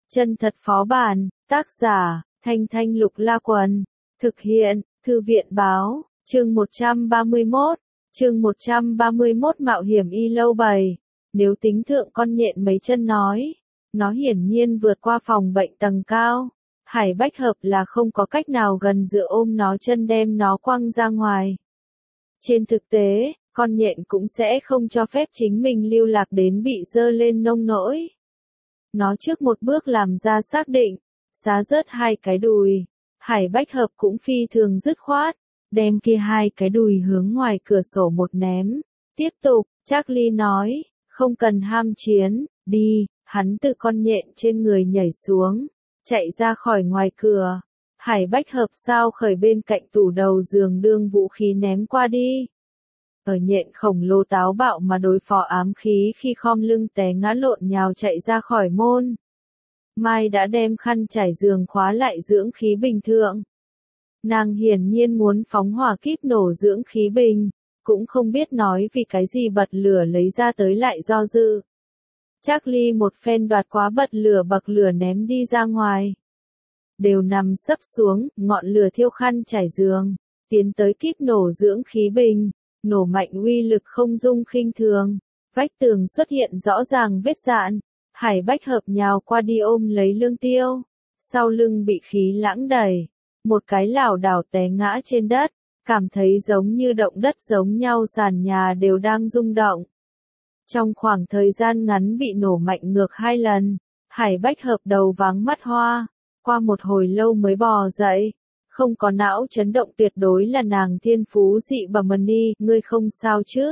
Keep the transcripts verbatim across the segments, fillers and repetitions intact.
Chân thật phó bản, tác giả, Thanh Thanh Lục La Quần, thực hiện, Thư viện báo, chương một trăm ba mươi mốt, chương một trăm ba mươi mốt mạo hiểm y lâu bảy. Nếu tính thượng con nhện mấy chân nói, nó hiển nhiên vượt qua phòng bệnh tầng cao. Hải Bách Hợp là không có cách nào gần dựa ôm nó chân đem nó quăng ra ngoài. Trên thực tế, con nhện cũng sẽ không cho phép chính mình lưu lạc đến bị dơ lên nông nỗi. Nó trước một bước làm ra xác định, xá rớt hai cái đùi. Hải Bách Hợp cũng phi thường dứt khoát, đem kia hai cái đùi hướng ngoài cửa sổ một ném. Tiếp tục, Charlie nói, không cần ham chiến, đi, hắn từ con nhện trên người nhảy xuống, chạy ra khỏi ngoài cửa. Hải Bách Hợp sao khởi bên cạnh tủ đầu giường đương vũ khí ném qua đi. Ở nhện khổng lồ táo bạo mà đối phó ám khí khi khom lưng té ngã lộn nhào chạy ra khỏi môn. Mai đã đem khăn trải giường khóa lại dưỡng khí bình thượng. Nàng hiển nhiên muốn phóng hỏa kíp nổ dưỡng khí bình, cũng không biết nói vì cái gì bật lửa lấy ra tới lại do dự. Charlie một phen đoạt quá bật lửa bậc lửa ném đi ra ngoài. Đều nằm sấp xuống, ngọn lửa thiêu khăn trải giường, tiến tới kíp nổ dưỡng khí bình, nổ mạnh uy lực không dung khinh thường. Vách tường xuất hiện rõ ràng vết dạn. Hải Bách Hợp nhào qua đi ôm lấy Lương Tiêu, sau lưng bị khí lãng đẩy, một cái lảo đảo té ngã trên đất, cảm thấy giống như động đất giống nhau, sàn nhà đều đang rung động. Trong khoảng thời gian ngắn bị nổ mạnh ngược hai lần, Hải Bách Hợp đầu váng mắt hoa, qua một hồi lâu mới bò dậy. Không có não chấn động tuyệt đối là nàng thiên phú dị bẩm ni, ngươi không sao chứ?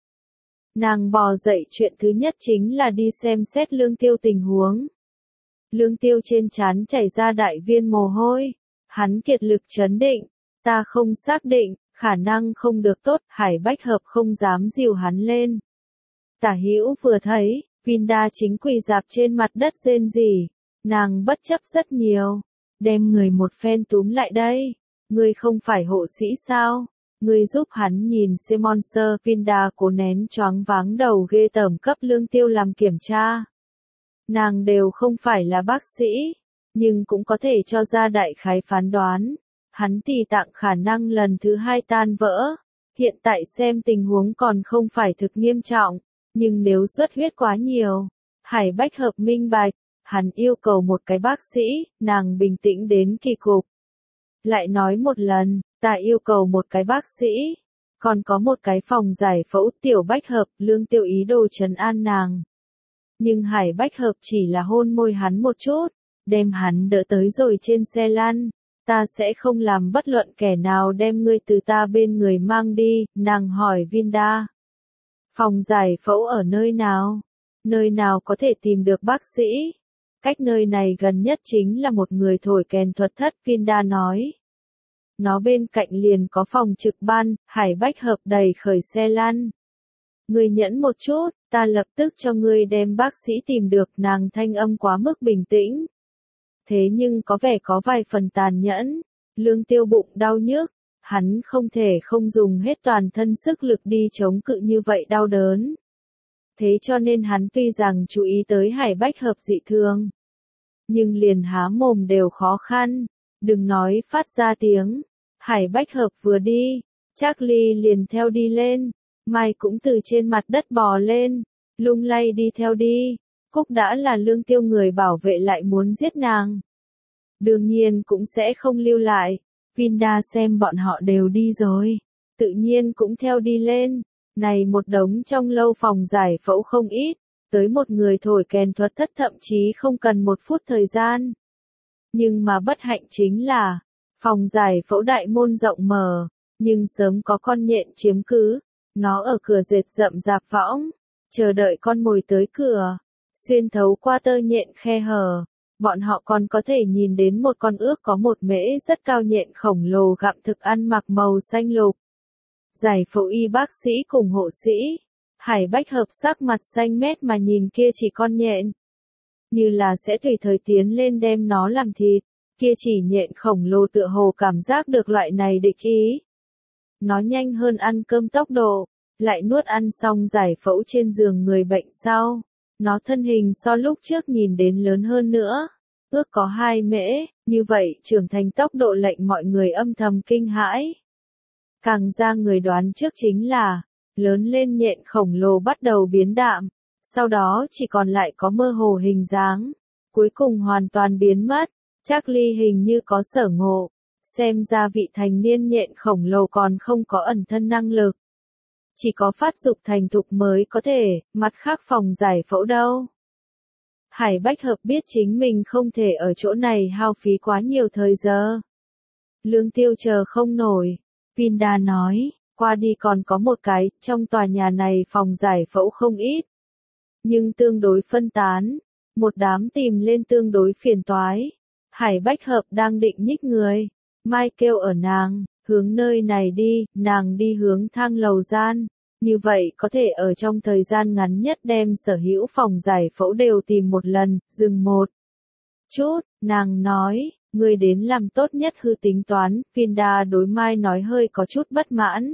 Nàng bò dậy chuyện thứ nhất chính là đi xem xét Lương Tiêu tình huống. Lương Tiêu trên trán chảy ra đại viên mồ hôi, hắn kiệt lực trấn định, ta không xác định, khả năng không được tốt, Hải Bách Hợp không dám dìu hắn lên. Tả Hữu vừa thấy, Vinda chính quỳ dạp trên mặt đất rên rỉ, nàng bất chấp rất nhiều, đem người một phen túm lại đây, ngươi không phải hộ sĩ sao? Ngươi giúp hắn nhìn xem monster. Vinda cố nén choáng váng đầu ghê tởm cấp Lương Tiêu làm kiểm tra. Nàng đều không phải là bác sĩ, nhưng cũng có thể cho ra đại khái phán đoán. Hắn tỳ tạng khả năng lần thứ hai tan vỡ. Hiện tại xem tình huống còn không phải thực nghiêm trọng, nhưng nếu xuất huyết quá nhiều, Hải Bách Hợp minh bạch, hắn yêu cầu một cái bác sĩ, nàng bình tĩnh đến kỳ cục. Lại nói một lần, ta yêu cầu một cái bác sĩ, còn có một cái phòng giải phẫu. Tiểu Bách Hợp, Lương Tiêu ý đồ trấn an nàng. Nhưng Hải Bách Hợp chỉ là hôn môi hắn một chút, đem hắn đỡ tới rồi trên xe lăn. Ta sẽ không làm bất luận kẻ nào đem ngươi từ ta bên người mang đi, nàng hỏi Vinda. Phòng giải phẫu ở nơi nào? Nơi nào có thể tìm được bác sĩ? Cách nơi này gần nhất chính là một người thổi kèn thuật thất, Vinda nói. Nó bên cạnh liền có phòng trực ban. Hải Bách Hợp đẩy khởi xe lăn. Ngươi nhẫn một chút, ta lập tức cho ngươi đem bác sĩ tìm được. Nàng thanh âm quá mức bình tĩnh. Thế nhưng có vẻ có vài phần tàn nhẫn. Lương Tiêu bụng đau nhức, hắn không thể không dùng hết toàn thân sức lực đi chống cự như vậy đau đớn. Thế cho nên hắn tuy rằng chú ý tới Hải Bách Hợp dị thường, nhưng liền há mồm đều khó khăn, đừng nói phát ra tiếng. Hải Bách Hợp vừa đi, Charlie liền theo đi lên, Mai cũng từ trên mặt đất bò lên, lung lay đi theo đi. Cúc đã là Lương Tiêu người bảo vệ lại muốn giết nàng, đương nhiên cũng sẽ không lưu lại. Vinda xem bọn họ đều đi rồi, tự nhiên cũng theo đi lên. Này một đống trong lâu phòng giải phẫu không ít, tới một người thổi kèn thuật thất thậm chí không cần một phút thời gian. Nhưng mà bất hạnh chính là, phòng giải phẫu đại môn rộng mở, nhưng sớm có con nhện chiếm cứ, nó ở cửa dệt rậm rạp võng, chờ đợi con mồi tới cửa. Xuyên thấu qua tơ nhện khe hở, bọn họ còn có thể nhìn đến một con ước có một mễ rất cao nhện khổng lồ gặm thực ăn mặc màu xanh lục. Giải phẫu y bác sĩ cùng hộ sĩ, Hải Bách Hợp sắc mặt xanh mét mà nhìn kia chỉ con nhện, như là sẽ tùy thời tiến lên đem nó làm thịt. Kia chỉ nhện khổng lồ tựa hồ cảm giác được loại này địch ý. Nó nhanh hơn ăn cơm tốc độ, lại nuốt ăn xong giải phẫu trên giường người bệnh sau. Nó thân hình so lúc trước nhìn đến lớn hơn nữa, ước có hai mễ, như vậy trưởng thành tốc độ lệnh mọi người âm thầm kinh hãi. Càng ra người đoán trước chính là, lớn lên nhện khổng lồ bắt đầu biến đạm, sau đó chỉ còn lại có mơ hồ hình dáng, cuối cùng hoàn toàn biến mất. Charlie hình như có sở ngộ, xem ra vị thành niên nhện khổng lồ còn không có ẩn thân năng lực. Chỉ có phát dục thành thục mới có thể, mặt khác phòng giải phẫu đâu. Hải Bách Hợp biết chính mình không thể ở chỗ này hao phí quá nhiều thời giờ. Lương Tiêu chờ không nổi. Vinda nói, qua đi còn có một cái, trong tòa nhà này phòng giải phẫu không ít. Nhưng tương đối phân tán, một đám tìm lên tương đối phiền toái. Hải Bách Hợp đang định nhích người. Mai kêu ở nàng, hướng nơi này đi, nàng đi hướng thang lầu gian. Như vậy có thể ở trong thời gian ngắn nhất đem sở hữu phòng giải phẫu đều tìm một lần, dừng một chút, nàng nói, người đến làm tốt nhất hư tính toán, Vinda đối Mai nói hơi có chút bất mãn.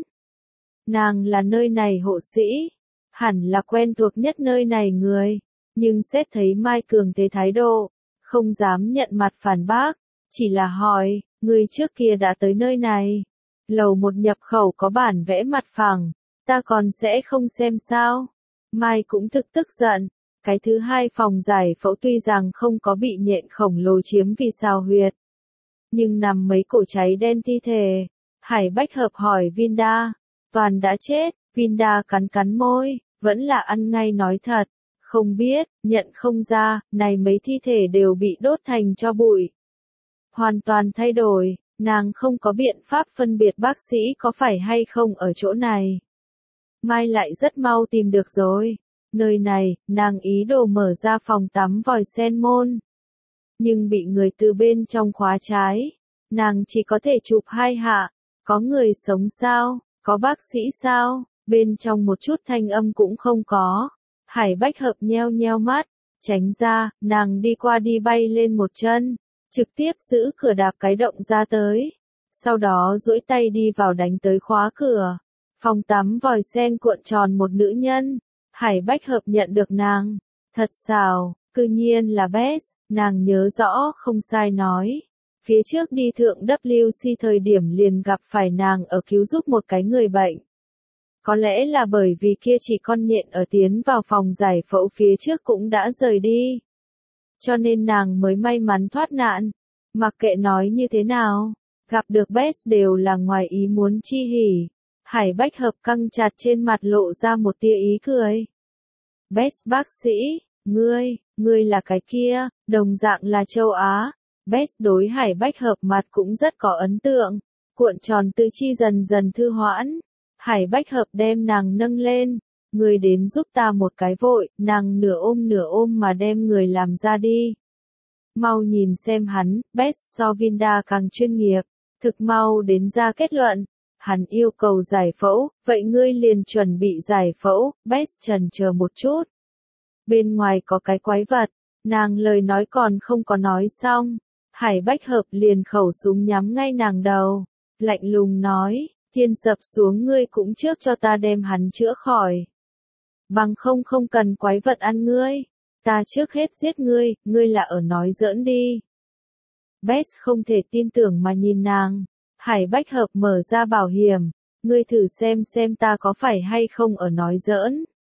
Nàng là nơi này hộ sĩ, hẳn là quen thuộc nhất nơi này người, nhưng xét thấy Mai cường thế thái độ, không dám nhận mặt phản bác, chỉ là hỏi, người trước kia đã tới nơi này. Lầu một nhập khẩu có bản vẽ mặt phẳng. Ta còn sẽ không xem sao. Mai cũng thực tức giận. Cái thứ hai phòng giải phẫu tuy rằng không có bị nhện khổng lồ chiếm vì sao huyệt. Nhưng nằm mấy cổ cháy đen thi thể. Hải Bách Hợp hỏi Vinda. Toàn đã chết. Vinda cắn cắn môi. Vẫn là ăn ngay nói thật. Không biết, nhận không ra, này mấy thi thể đều bị đốt thành tro bụi. Hoàn toàn thay đổi. Nàng không có biện pháp phân biệt bác sĩ có phải hay không ở chỗ này. Mai lại rất mau tìm được rồi. Nơi này, nàng ý đồ mở ra phòng tắm vòi sen môn. Nhưng bị người từ bên trong khóa trái. Nàng chỉ có thể chụp hai hạ. Có người sống sao? Có bác sĩ sao? Bên trong một chút thanh âm cũng không có. Hải Bách Hợp nheo nheo mắt. Tránh ra, nàng đi qua đi bay lên một chân. Trực tiếp giữ cửa đạp cái động ra tới. Sau đó duỗi tay đi vào đánh tới khóa cửa. Phòng tắm vòi sen cuộn tròn một nữ nhân. Hải Bách Hợp nhận được nàng. Thật xào, cư nhiên là Bess, nàng nhớ rõ không sai nói. Phía trước đi thượng W C thời điểm liền gặp phải nàng ở cứu giúp một cái người bệnh. Có lẽ là bởi vì kia chỉ con nhện ở tiến vào phòng giải phẫu phía trước cũng đã rời đi. Cho nên nàng mới may mắn thoát nạn. Mặc kệ nói như thế nào, gặp được Bess đều là ngoài ý muốn chi hỉ. Hải Bách Hợp căng chặt trên mặt lộ ra một tia ý cười. Bess bác sĩ, ngươi, ngươi là cái kia, đồng dạng là châu Á. Bess đối Hải Bách Hợp mặt cũng rất có ấn tượng. Cuộn tròn tư chi dần dần thư hoãn. Hải Bách Hợp đem nàng nâng lên. Người đến giúp ta một cái vội, nàng nửa ôm nửa ôm mà đem người làm ra đi. Mau nhìn xem hắn, Bess so Vinda càng chuyên nghiệp. Thực mau đến ra kết luận. Hắn yêu cầu giải phẫu, vậy ngươi liền chuẩn bị giải phẫu. Bess chần chờ một chút. Bên ngoài có cái quái vật, nàng lời nói còn không có nói xong. Hải Bách Hợp liền khẩu súng nhắm ngay nàng đầu. Lạnh lùng nói, thiên sập xuống ngươi cũng trước cho ta đem hắn chữa khỏi. Bằng không không cần quái vật ăn ngươi. Ta trước hết giết ngươi, ngươi là ở nói giỡn đi. Bess không thể tin tưởng mà nhìn nàng. Hải Bách Hợp mở ra bảo hiểm. Ngươi thử xem xem ta có phải hay không ở nói giỡn.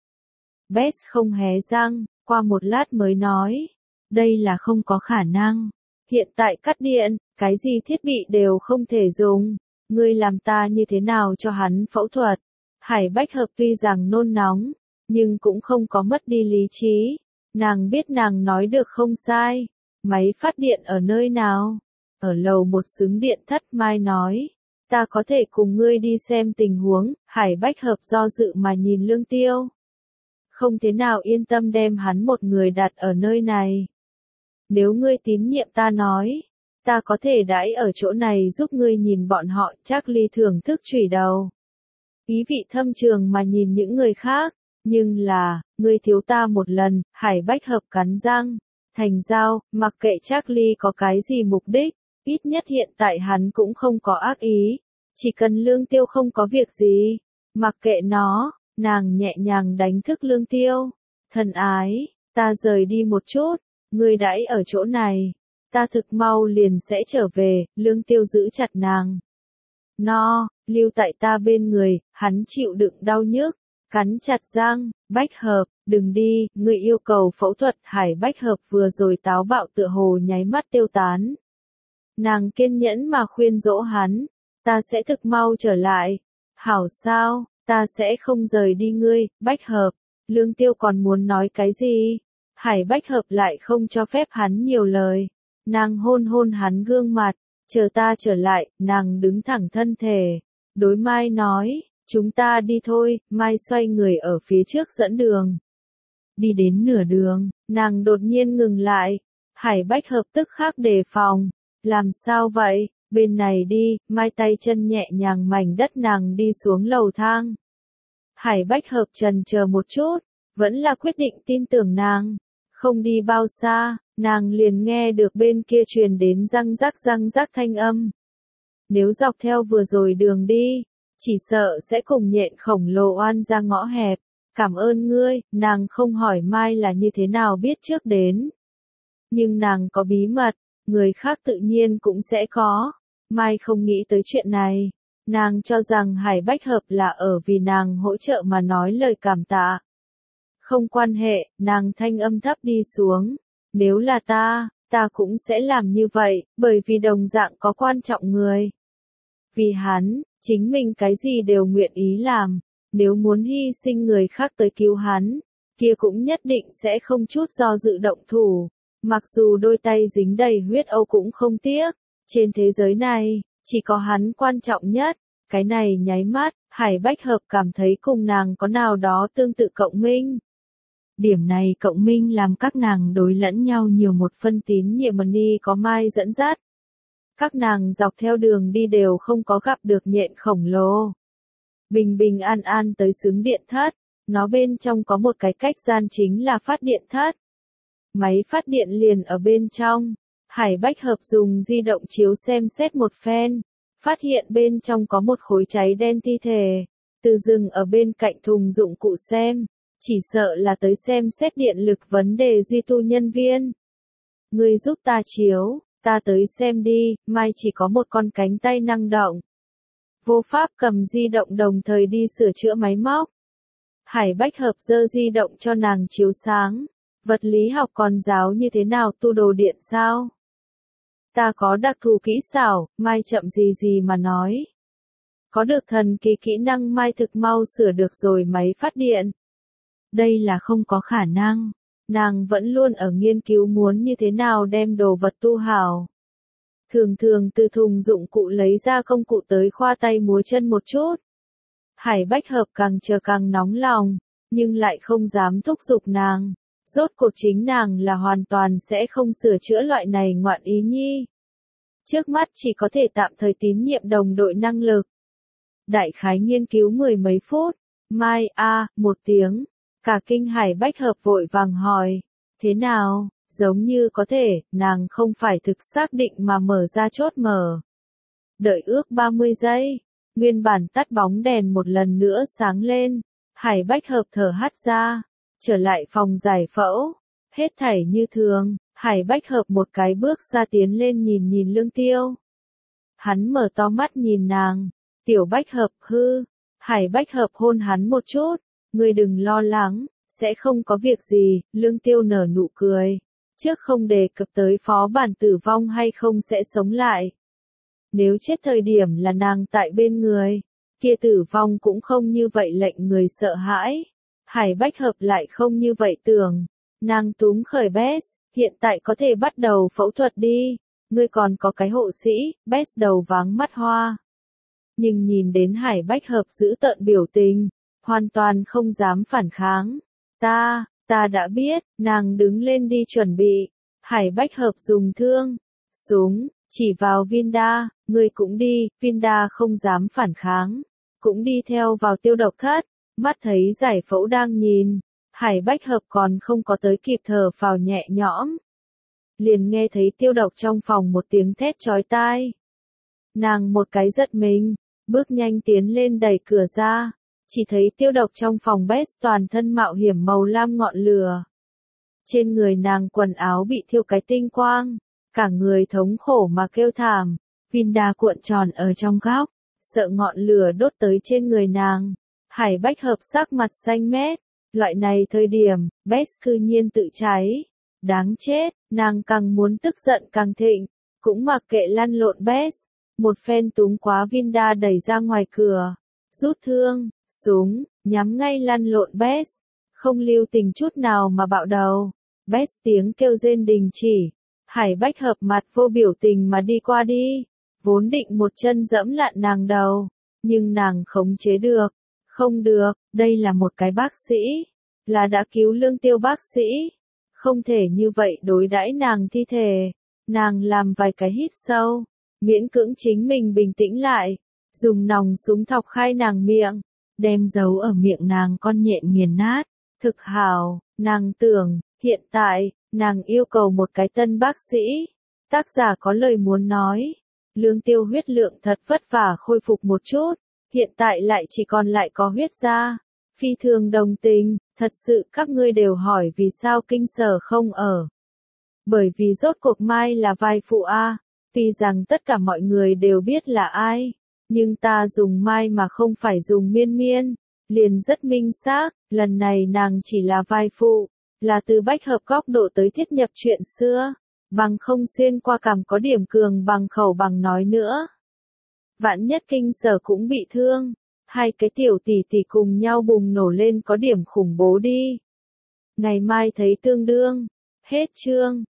Bess không hé răng, qua một lát mới nói. Đây là không có khả năng. Hiện tại cắt điện, cái gì thiết bị đều không thể dùng. Ngươi làm ta như thế nào cho hắn phẫu thuật. Hải Bách Hợp tuy rằng nôn nóng, nhưng cũng không có mất đi lý trí. Nàng biết nàng nói được không sai. Máy phát điện ở nơi nào? Ở lầu một xứng điện thất. Mai nói. Ta có thể cùng ngươi đi xem tình huống. Hải Bách Hợp do dự mà nhìn Lương Tiêu. Không thế nào yên tâm đem hắn một người đặt ở nơi này. Nếu ngươi tín nhiệm ta nói, ta có thể đãi ở chỗ này giúp ngươi nhìn bọn họ. Charlie thưởng thức chủy đầu. Ý vị thâm trường mà nhìn những người khác. Nhưng là, ngươi thiếu ta một lần. Hải Bách Hợp cắn răng. Thành giao, mặc kệ Charlie có cái gì mục đích, ít nhất hiện tại hắn cũng không có ác ý. Chỉ cần Lương Tiêu không có việc gì, mặc kệ nó. Nàng nhẹ nhàng đánh thức Lương Tiêu. Thân ái, ta rời đi một chút, ngươi đãi ở chỗ này. ta thực mau liền sẽ trở về, Lương Tiêu giữ chặt nàng. No, lưu tại ta bên người, hắn chịu đựng đau nhức, cắn chặt răng, Bách Hợp, đừng đi, người yêu cầu phẫu thuật. Hải Bách Hợp vừa rồi táo bạo tựa hồ nháy mắt tiêu tán. Nàng kiên nhẫn mà khuyên dỗ hắn, ta sẽ thực mau trở lại. Hảo sao, ta sẽ không rời đi ngươi, Bách Hợp. Lương Tiêu còn muốn nói cái gì? Hải Bách Hợp lại không cho phép hắn nhiều lời. Nàng hôn hôn hắn gương mặt, chờ ta trở lại, nàng đứng thẳng thân thể. Đối Mai nói, chúng ta đi thôi, Mai xoay người ở phía trước dẫn đường. Đi đến nửa đường, nàng đột nhiên ngừng lại. Hải Bách Hợp tức khắc đề phòng. Làm sao vậy? Bên này đi, Mai tay chân nhẹ nhàng mảnh đất nàng đi xuống lầu thang. Hải Bách Hợp trần chờ một chút, vẫn là quyết định tin tưởng nàng. Không đi bao xa, nàng liền nghe được bên kia truyền đến răng rắc răng rắc thanh âm. Nếu dọc theo vừa rồi đường đi, chỉ sợ sẽ cùng nhện khổng lồ oan ra ngõ hẹp. Cảm ơn ngươi, nàng không hỏi Mai là như thế nào biết trước đến. Nhưng nàng có bí mật, người khác tự nhiên cũng sẽ có. Mai không nghĩ tới chuyện này. Nàng cho rằng Hải Bách Hợp là ở vì nàng hỗ trợ mà nói lời cảm tạ. Không quan hệ, nàng thanh âm thấp đi xuống. Nếu là ta, ta cũng sẽ làm như vậy, bởi vì đồng dạng có quan trọng người. Vì hắn, chính mình cái gì đều nguyện ý làm. Nếu muốn hy sinh người khác tới cứu hắn, kia cũng nhất định sẽ không chút do dự động thủ. Mặc dù đôi tay dính đầy huyết âu cũng không tiếc. Trên thế giới này, chỉ có hắn quan trọng nhất. Cái này nháy mắt, Hải Bách Hợp cảm thấy cùng nàng có nào đó tương tự cộng minh. Điểm này cộng minh làm các nàng đối lẫn nhau nhiều một phân tín nhiệm ni có Mai dẫn dắt. Các nàng dọc theo đường đi đều không có gặp được nhện khổng lồ. Bình bình an an tới xứng điện thất, nó bên trong có một cái cách gian chính là phát điện thất. Máy phát điện liền ở bên trong. Hải Bách Hợp dùng di động chiếu xem xét một phen, phát hiện bên trong có một khối cháy đen thi thể. Từ rừng ở bên cạnh thùng dụng cụ xem, chỉ sợ là tới xem xét điện lực vấn đề duy tu nhân viên. Ngươi giúp ta chiếu, ta tới xem đi, Mai chỉ có một con cánh tay năng động. Vô pháp cầm di động đồng thời đi sửa chữa máy móc. Hải Bách Hợp giơ di động cho nàng chiếu sáng. Vật lý học còn giáo như thế nào tu đồ điện sao? Ta có đặc thù kỹ xảo, Mai chậm gì gì mà nói. Có được thần kỳ kỹ năng Mai thực mau sửa được rồi máy phát điện. Đây là không có khả năng. Nàng vẫn luôn ở nghiên cứu muốn như thế nào đem đồ vật tu hảo. Thường thường từ thùng dụng cụ lấy ra công cụ tới khoa tay múa chân một chút. Hải Bách Hợp càng chờ càng nóng lòng, nhưng lại không dám thúc giục nàng. Rốt cuộc chính nàng là hoàn toàn sẽ không sửa chữa loại này ngoạn ý nhi. Trước mắt chỉ có thể tạm thời tín nhiệm đồng đội năng lực. Đại khái nghiên cứu mười mấy phút. Mai a à, một tiếng. Cả kinh Hải Bách Hợp vội vàng hỏi. Thế nào? Giống như có thể, nàng không phải thực xác định mà mở ra chốt mở. Đợi ước ba mươi giây. Nguyên bản tắt bóng đèn một lần nữa sáng lên. Hải Bách Hợp thở hắt ra. Trở lại phòng giải phẫu. Hết thảy như thường. Hải Bách Hợp một cái bước ra tiến lên nhìn nhìn Lương Tiêu. Hắn mở to mắt nhìn nàng. Tiểu Bách Hợp hư. Hải Bách Hợp hôn hắn một chút. Ngươi đừng lo lắng, sẽ không có việc gì. Lương Tiêu nở nụ cười. Trước không đề cập tới phó bản tử vong hay không sẽ sống lại. Nếu chết thời điểm là nàng tại bên người, kia tử vong cũng không như vậy lệnh người sợ hãi. Hải Bách Hợp lại không như vậy tưởng. Nàng túm khởi Bess, hiện tại có thể bắt đầu phẫu thuật đi. Ngươi còn có cái hộ sĩ, Bess đầu váng mắt hoa. Nhưng nhìn đến Hải Bách Hợp giữ tợn biểu tình, hoàn toàn không dám phản kháng. Ta, ta đã biết, nàng đứng lên đi chuẩn bị. Hải Bách Hợp dùng thương, súng, chỉ vào Vinda, ngươi cũng đi. Vinda không dám phản kháng, cũng đi theo vào tiêu độc thất. Mắt thấy giải phẫu đang nhìn, Hải Bách Hợp còn không có tới kịp thở phào nhẹ nhõm. Liền nghe thấy tiêu độc trong phòng một tiếng thét chói tai. Nàng một cái giật mình, bước nhanh tiến lên đẩy cửa ra, chỉ thấy tiêu độc trong phòng Bess toàn thân mạo hiểm màu lam ngọn lửa. Trên người nàng quần áo bị thiêu cái tinh quang, cả người thống khổ mà kêu thảm. Vinda cuộn tròn ở trong góc, sợ ngọn lửa đốt tới trên người nàng. Hải Bách Hợp sắc mặt xanh mét, loại này thời điểm, Bess cư nhiên tự cháy. Đáng chết, nàng càng muốn tức giận càng thịnh, cũng mặc kệ lăn lộn Bess. Một phen túm quá Vinda đẩy ra ngoài cửa, rút thương, súng, nhắm ngay lăn lộn Bess, không lưu tình chút nào mà bạo đầu. Bess tiếng kêu rên đình chỉ, Hải Bách Hợp mặt vô biểu tình mà đi qua đi, vốn định một chân dẫm lạn nàng đầu, nhưng nàng khống chế được. Không được, đây là một cái bác sĩ, là đã cứu Lương Tiêu bác sĩ, không thể như vậy đối đãi nàng thi thể. Nàng làm vài cái hít sâu, miễn cưỡng chính mình bình tĩnh lại, dùng nòng súng thọc khai nàng miệng, đem giấu ở miệng nàng con nhện nghiền nát. Thực hảo, nàng tưởng, hiện tại, nàng yêu cầu một cái tân bác sĩ. Tác giả có lời muốn nói, Lương Tiêu huyết lượng thật vất vả khôi phục một chút, hiện tại lại chỉ còn lại có huyết ra. Phi thường đồng tình, thật sự các ngươi đều hỏi vì sao Kinh Sở không ở. Bởi vì rốt cuộc Mai là vai phụ a, tuy rằng tất cả mọi người đều biết là ai, nhưng ta dùng Mai mà không phải dùng Miên Miên, liền rất minh xác, lần này nàng chỉ là vai phụ, là từ Bách Hợp góc độ tới thiết nhập chuyện xưa, bằng không xuyên qua cảm có điểm cường bằng khẩu bằng nói nữa. Vạn nhất Kinh Sở cũng bị thương, hai cái tiểu tỷ tỷ cùng nhau bùng nổ lên có điểm khủng bố đi. Ngày mai thấy tương đương, hết chương.